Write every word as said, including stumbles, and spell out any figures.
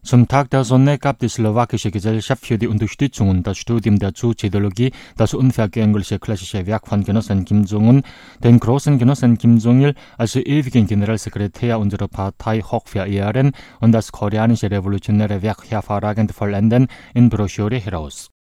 Zum Tag der Sonne gab die slowakische Gesellschaft für die Unterstützung und das Studium der Zootechnologie das unvergängliche klassische Werk von Genossen Kim Jong-un, den großen Genossen Kim Jong-il als ewigen Generalsekretär unserer Partei hoch verehren und das koreanische revolutionäre Werk hervorragend vollenden, in Broschüre heraus.